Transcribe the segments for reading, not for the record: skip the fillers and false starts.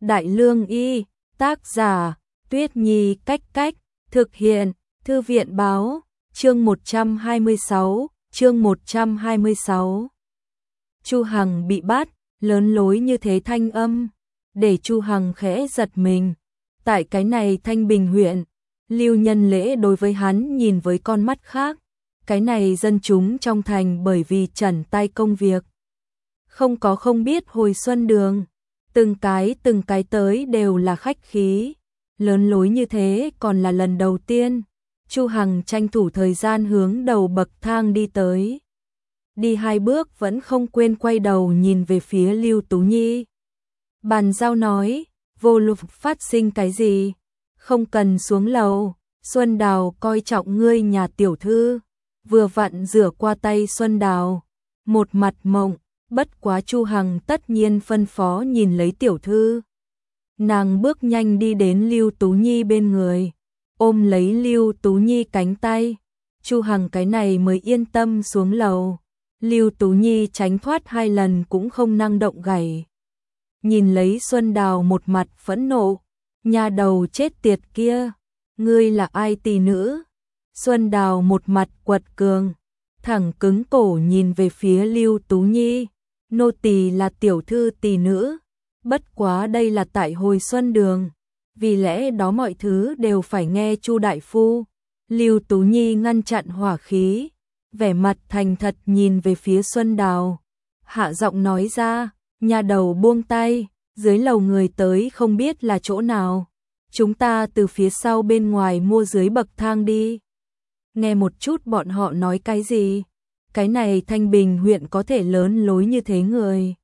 Đại Lương Y, tác giả, Tuyết Nhi Cách Cách, thực hiện, Thư viện Báo, chương 126, chương 126. Chu Hằng bị bắt, lớn lối như thế thanh âm, để Chu Hằng khẽ giật mình. Tại cái này Thanh Bình huyện, Lưu Nhân Lễ đối với hắn nhìn với con mắt khác. Cái này dân chúng trong thành bởi vì trần tay công việc, không biết hồi xuân đường, từng cái tới đều là khách khí, lớn lối như thế còn là lần đầu tiên. Chu Hằng tranh thủ thời gian hướng đầu bậc thang đi tới. Đi 2 bước vẫn không quên quay đầu nhìn về phía Lưu Tú Nhi. Bàn giao nói, vô lục phát sinh cái gì, không cần xuống lầu, Xuân Đào coi trọng ngươi nhà tiểu thư. Vừa vặn rửa qua tay Xuân Đào, một mặt mộng, bất quá Chu Hằng tất nhiên phân phó nhìn lấy tiểu thư. Nàng bước nhanh đi đến Lưu Tú Nhi bên người, ôm lấy Lưu Tú Nhi cánh tay. Chu Hằng cái này mới yên tâm xuống lầu. Lưu Tú Nhi tránh thoát 2 lần cũng không năng động gảy. Nhìn lấy Xuân Đào một mặt phẫn nộ, nhà đầu chết tiệt kia, ngươi là ai tỷ nữ? Xuân Đào một mặt quật cường, thẳng cứng cổ nhìn về phía Lưu Tú Nhi, nô tỳ là tiểu thư tỷ nữ, bất quá đây là tại hồi xuân đường, vì lẽ đó mọi thứ đều phải nghe Chu đại phu. Lưu Tú Nhi ngăn chặn hỏa khí, vẻ mặt thành thật nhìn về phía Xuân Đào, hạ giọng nói ra, nhà đầu buông tay, dưới lầu người tới không biết là chỗ nào, chúng ta từ phía sau bên ngoài mua dưới bậc thang đi. Nghe một chút bọn họ nói cái gì, cái này Thanh Bình huyện có thể lớn lối như thế người.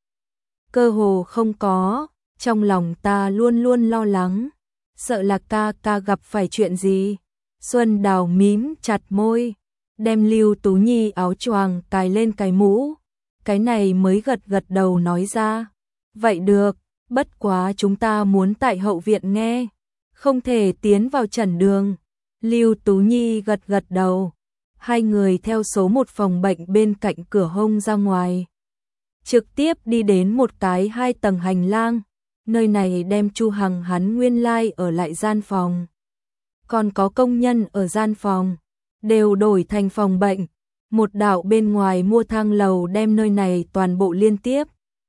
Cơ hồ không có, trong lòng ta luôn luôn lo lắng, sợ là ca gặp phải chuyện gì. Xuân Đào mím chặt môi, đem Lưu Tú Nhi áo choàng cài lên cái mũ, cái này mới gật đầu nói ra. Vậy được, bất quá chúng ta muốn tại hậu viện nghe, không thể tiến vào trần đường. Lưu Tú Nhi gật đầu, 2 người theo số 1 phòng bệnh bên cạnh cửa hông ra ngoài. Trực tiếp đi đến một cái 2 tầng hành lang, nơi này đem Chu Hằng hắn nguyên lai ở lại gian phòng. Còn có công nhân ở gian phòng, đều đổi thành phòng bệnh, một đạo bên ngoài mua thang lầu đem nơi này toàn bộ liên tiếp.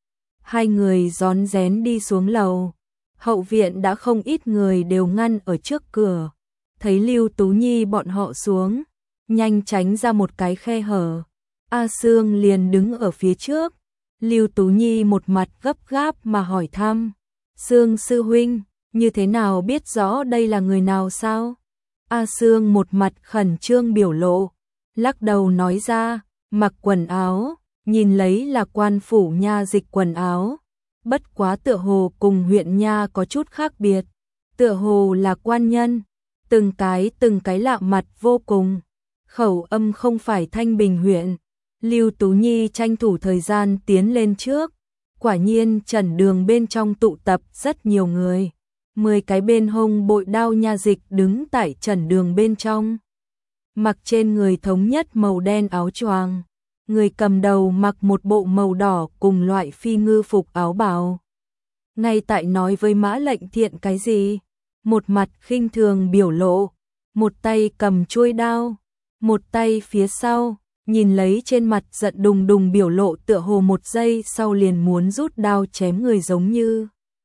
2 người rón rén đi xuống lầu, hậu viện đã không ít người đều ngăn ở trước cửa. Thấy Lưu Tú Nhi bọn họ xuống, nhanh tránh ra một cái khe hở. A Sương liền đứng ở phía trước. Lưu Tú Nhi một mặt gấp gáp mà hỏi thăm, Sương sư huynh, như thế nào biết rõ đây là người nào sao? A Sương một mặt khẩn trương biểu lộ, lắc đầu nói ra, mặc quần áo, nhìn lấy là quan phủ nha dịch quần áo, bất quá tựa hồ cùng huyện nha có chút khác biệt, tựa hồ là quan nhân. Từng cái lạ mặt vô cùng, khẩu âm không phải Thanh Bình huyện. Lưu Tú Nhi tranh thủ thời gian tiến lên trước, quả nhiên trần đường bên trong tụ tập rất nhiều người, 10 cái bên hông bội đao nha dịch đứng tại trần đường bên trong, mặc trên người thống nhất màu đen áo choàng, người cầm đầu mặc một bộ màu đỏ cùng loại phi ngư phục áo bào. Ngay tại nói với Mã Lệnh Thiện cái gì, một mặt khinh thường biểu lộ, một tay cầm chuôi đao, một tay phía sau, nhìn lấy trên mặt giận đùng đùng biểu lộ tựa hồ 1 giây sau liền muốn rút đao chém người giống như.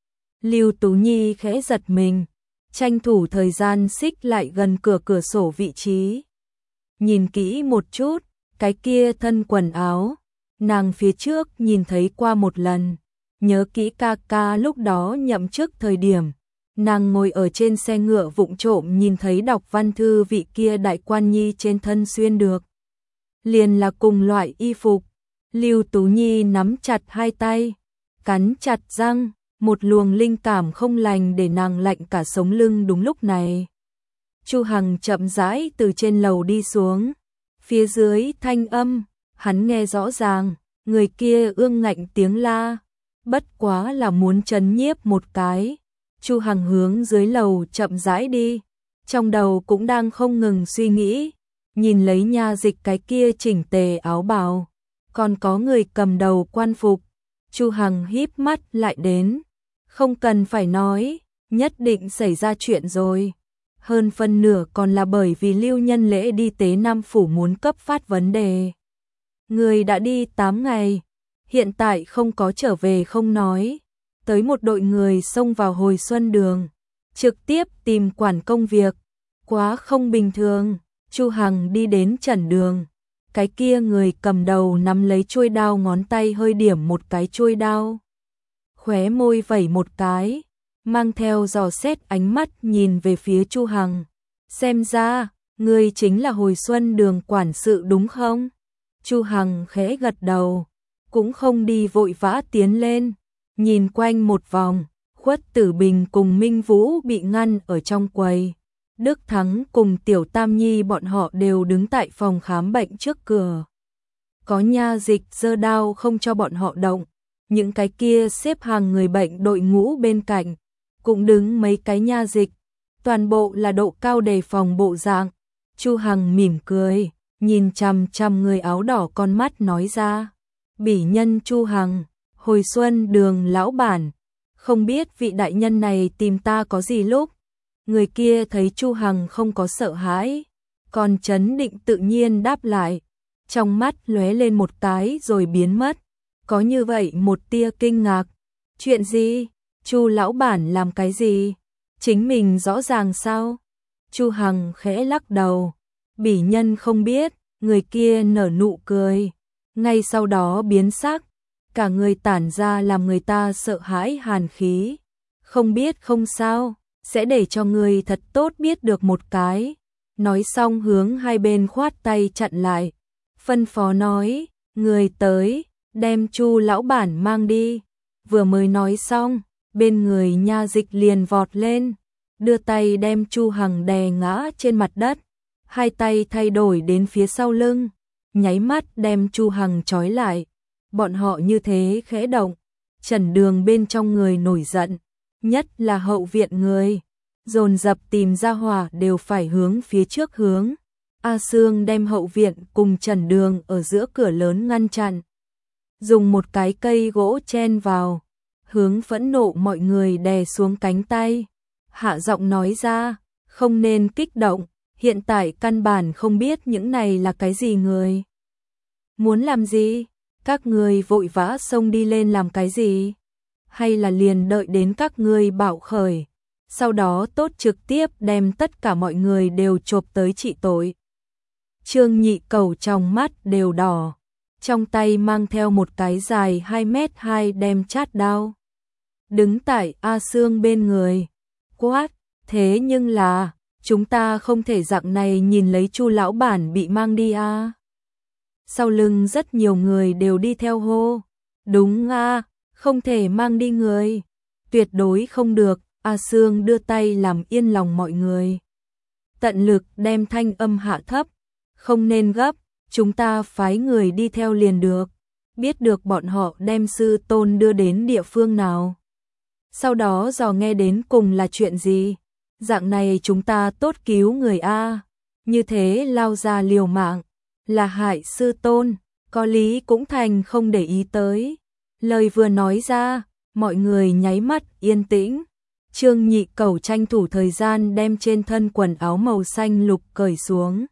Lưu Tú Nhi khẽ giật mình, tranh thủ thời gian xích lại gần cửa sổ vị trí. Nhìn kỹ một chút, cái kia thân quần áo, nàng phía trước nhìn thấy qua một lần, nhớ kỹ ca lúc đó nhậm chức thời điểm. Nàng ngồi ở trên xe ngựa vụng trộm nhìn thấy đọc văn thư vị kia đại quan nhi trên thân xuyên được. Liền là cùng loại y phục. Lưu Tú Nhi nắm chặt 2 tay, cắn chặt răng, một luồng linh cảm không lành để nàng lạnh cả sống lưng đúng lúc này. Chu Hằng chậm rãi từ trên lầu đi xuống, phía dưới thanh âm, hắn nghe rõ ràng, người kia ương ngạnh tiếng la, bất quá là muốn trấn nhiếp một cái. Chu Hằng hướng dưới lầu chậm rãi đi, trong đầu cũng đang không ngừng suy nghĩ, nhìn lấy nha dịch cái kia chỉnh tề áo bào, còn có người cầm đầu quan phục. Chu Hằng híp mắt lại đến, Không cần phải nói, nhất định xảy ra chuyện rồi. Hơn phân nửa còn là bởi vì Lưu Nhân Lễ đi Tế Nam Phủ muốn cấp phát vấn đề. Người đã đi 8 ngày, hiện tại không có trở về không nói. Tới một đội người xông vào Hồi Xuân Đường, trực tiếp tìm quản công việc. Quá không bình thường. Chu Hằng đi đến Trần Đường. Cái kia người cầm đầu nắm lấy chuôi đao, ngón tay hơi điểm một cái chuôi đao. Khóe môi vẩy một cái, mang theo dò xét ánh mắt nhìn về phía Chu Hằng. Xem ra, ngươi chính là Hồi Xuân Đường quản sự đúng không? Chu Hằng khẽ gật đầu, cũng không đi vội vã tiến lên, nhìn quanh một vòng. Khuất Tử Bình cùng Minh Vũ bị ngăn ở trong quầy. Đức Thắng cùng Tiểu Tam Nhi bọn họ đều đứng tại phòng khám bệnh trước cửa. Có nha dịch giơ đao không cho bọn họ động. Những cái kia xếp hàng người bệnh đội ngũ bên cạnh, cũng đứng mấy cái nha dịch. Toàn bộ là độ cao đề phòng bộ dạng. Chu Hằng mỉm cười, nhìn chằm chằm người áo đỏ, con mắt nói ra. Bỉ nhân Chu Hằng, Hồi Xuân Đường lão bản. Không biết vị đại nhân này tìm ta có gì lúc. Người kia thấy Chu Hằng không có sợ hãi, còn trấn định tự nhiên đáp lại. Trong mắt lóe lên một cái rồi biến mất. Có như vậy một tia kinh ngạc. Chuyện gì? Chu lão bản làm cái gì? Chính mình rõ ràng sao? Chu Hằng khẽ lắc đầu. Bỉ nhân không biết. Người kia nở nụ cười, ngay sau đó biến sắc, cả người tản ra làm người ta sợ hãi hàn khí. Không biết không sao, sẽ để cho người thật tốt biết được một cái. Nói xong hướng hai bên khoát tay chặn lại. Phân phó nói, người tới, đem Chu lão bản mang đi. Vừa mới nói xong, bên người nha dịch liền vọt lên, đưa tay đem Chu Hằng đè ngã trên mặt đất. Hai tay thay đổi đến phía sau lưng, nháy mắt đem Chu Hằng trói lại. Bọn họ như thế khẽ động, Trần Đường bên trong người nổi giận, nhất là hậu viện người, dồn dập tìm ra hỏa đều phải hướng phía trước hướng. A Sương đem hậu viện cùng Trần Đường ở giữa cửa lớn ngăn chặn, dùng một cái cây gỗ chen vào, hướng phẫn nộ mọi người đè xuống cánh tay, hạ giọng nói ra, không nên kích động. Hiện tại căn bản không biết những này là cái gì người. Muốn làm gì? Các người vội vã xông đi lên làm cái gì? Hay là liền đợi đến các người bạo khởi, sau đó tốt trực tiếp đem tất cả mọi người đều chộp tới trị tội. Trương Nhị Cầu trong mắt đều đỏ, trong tay mang theo một cái dài 2m2 đem chát đao. Đứng tại A Sương bên người, quát, thế nhưng là chúng ta không thể dạng này nhìn lấy Chu lão bản bị mang đi à. Sau lưng rất nhiều người đều đi theo hô. Đúng à, không thể mang đi người. Tuyệt đối không được. A Sương đưa tay làm yên lòng mọi người. Tận lực đem thanh âm hạ thấp. Không nên gấp, chúng ta phái người đi theo liền được. Biết được bọn họ đem sư tôn đưa đến địa phương nào. Sau đó dò nghe đến cùng là chuyện gì. Dạng này chúng ta tốt cứu người a. Như thế lao ra liều mạng, là hại sư tôn, có lý cũng thành không để ý tới. Lời vừa nói ra, mọi người nháy mắt yên tĩnh. Trương Nhị Cầu tranh thủ thời gian đem trên thân quần áo màu xanh lục cởi xuống,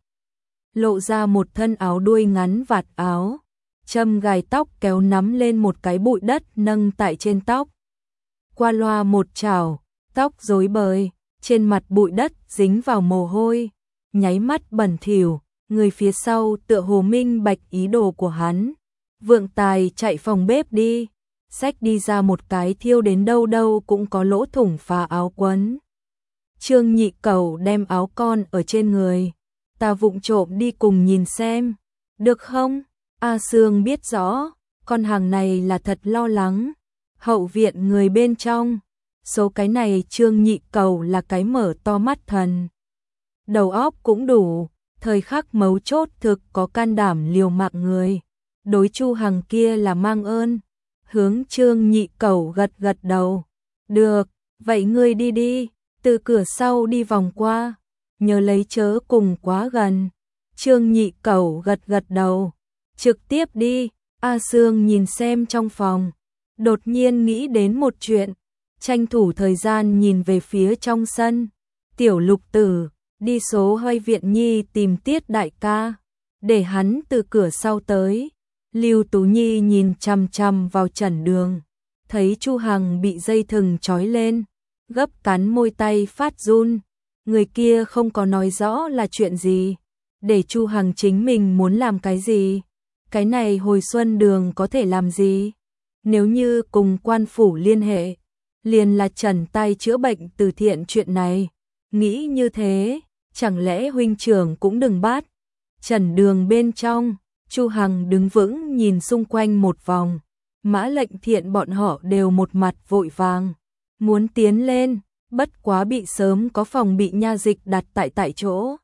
lộ ra một thân áo đuôi ngắn vạt áo, châm gài tóc kéo nắm lên một cái bụi đất nâng tại trên tóc. Qua loa một chảo, tóc rối bời, trên mặt bụi đất dính vào mồ hôi, nháy mắt bẩn thỉu. Người phía sau tựa hồ minh bạch ý đồ của hắn. Vượng Tài chạy phòng bếp đi, xách đi ra một cái thiêu đến đâu đâu cũng có lỗ thủng phá áo quấn. Trương Nhị Cầu đem áo con ở trên người, ta vụng trộm đi cùng nhìn xem, được không? A Sương biết rõ, con hàng này là thật lo lắng. Hậu viện người bên trong, số cái này Trương Nhị Cầu là cái mở to mắt thần. Đầu óc cũng đủ, thời khắc mấu chốt thực có can đảm liều mạng người. Đối Chu Hằng kia là mang ơn. Hướng Trương Nhị Cầu gật gật đầu. Được, vậy ngươi đi đi, từ cửa sau đi vòng qua, nhớ lấy chớ cùng quá gần. Trương Nhị Cầu gật gật đầu. Trực tiếp đi. A Sương nhìn xem trong phòng, đột nhiên nghĩ đến một chuyện. tranh thủ thời gian nhìn về phía trong sân. Tiểu Lục Tử, đi số Hơi Viện Nhi tìm Tiết đại ca, để hắn từ cửa sau tới. Lưu Tú Nhi nhìn chằm chằm vào Trần Đường, thấy Chu Hằng bị dây thừng trói lên, gấp cắn môi tay phát run. Người kia không có nói rõ là chuyện gì, để Chu Hằng chính mình muốn làm cái gì. Cái này Hồi Xuân Đường có thể làm gì? Nếu như cùng quan phủ liên hệ, liền là trần tay chữa bệnh từ thiện chuyện này. Nghĩ như thế, chẳng lẽ huynh trưởng cũng đừng bắt? Trần Đường bên trong, Chu Hằng đứng vững nhìn xung quanh một vòng. Mã Lệnh Thiện bọn họ đều một mặt vội vàng, muốn tiến lên, bất quá bị sớm có phòng bị nha dịch đặt tại chỗ.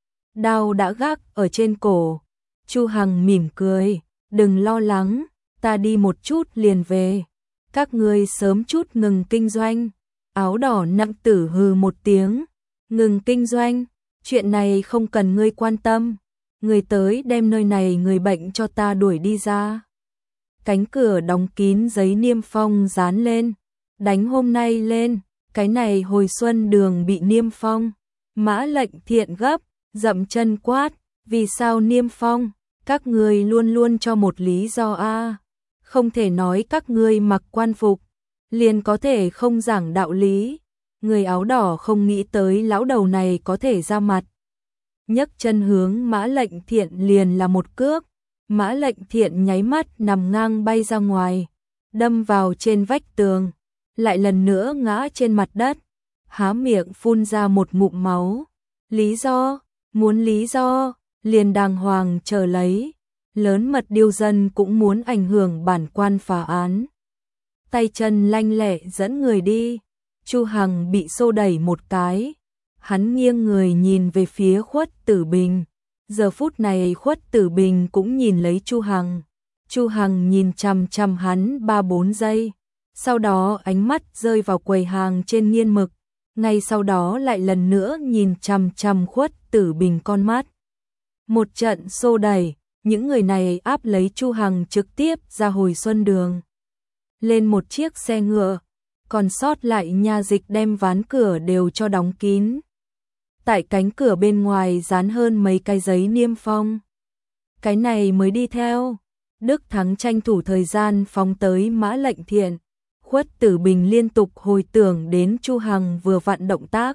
Đao đã gác ở trên cổ. Chu Hằng mỉm cười, đừng lo lắng, ta đi một chút liền về. Các ngươi sớm chút ngừng kinh doanh. Áo đỏ nặng tử hừ một tiếng, ngừng kinh doanh, chuyện này không cần ngươi quan tâm. Người tới đem nơi này người bệnh cho ta đuổi đi ra. Cánh cửa đóng kín giấy niêm phong dán lên, đánh hôm nay lên, cái này Hồi Xuân Đường bị niêm phong. Mã Lệnh Thiện gấp, dậm chân quát, vì sao niêm phong? Các ngươi luôn luôn cho một lý do a, không thể nói các ngươi mặc quan phục liền có thể không giảng đạo lý. Người áo đỏ không nghĩ tới lão đầu này có thể ra mặt, nhấc chân hướng Mã Lệnh Thiện liền là một cước. Mã Lệnh Thiện nháy mắt nằm ngang bay ra ngoài, đâm vào trên vách tường, lại lần nữa ngã trên mặt đất, há miệng phun ra một ngụm máu. Lý do, muốn lý do, liền đàng hoàng chờ lấy. Lớn mật điêu dân cũng muốn ảnh hưởng bản quan phá án. Tay chân lanh lẹ dẫn người đi. Chu Hằng bị xô đẩy một cái, hắn nghiêng người nhìn về phía Khuất Tử Bình. Giờ phút này Khuất Tử Bình cũng nhìn lấy Chu Hằng. Chu Hằng nhìn chằm chằm hắn 3-4 giây, sau đó ánh mắt rơi vào quầy hàng trên nghiên mực, ngay sau đó lại lần nữa nhìn chằm chằm Khuất Tử Bình con mắt. Một trận xô đẩy, những người này áp lấy Chu Hằng trực tiếp ra Hồi Xuân Đường. Lên một chiếc xe ngựa, còn sót lại nha dịch đem ván cửa đều cho đóng kín. Tại cánh cửa bên ngoài dán hơn mấy cái giấy niêm phong. Cái này mới đi theo. Đức Thắng tranh thủ thời gian phóng tới Mã Lệnh Thiện. Khuất Tử Bình liên tục hồi tưởng đến Chu Hằng vừa vặn động tác.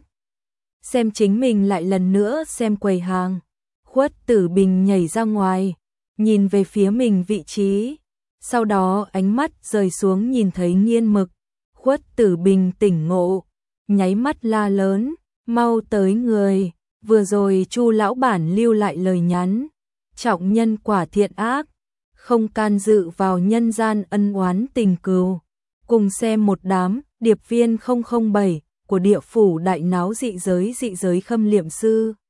Xem chính mình lại lần nữa xem quầy hàng. Khuất Tử Bình nhảy ra ngoài, nhìn về phía mình vị trí. Sau đó ánh mắt rời xuống nhìn thấy nghiên mực. Khuất Tử Bình tỉnh ngộ, nháy mắt la lớn, mau tới người, vừa rồi Chu lão bản lưu lại lời nhắn, trọng nhân quả thiện ác, không can dự vào nhân gian ân oán tình cừu. Cùng xem một đám điệp viên 007 của địa phủ đại náo dị giới khâm liệm sư.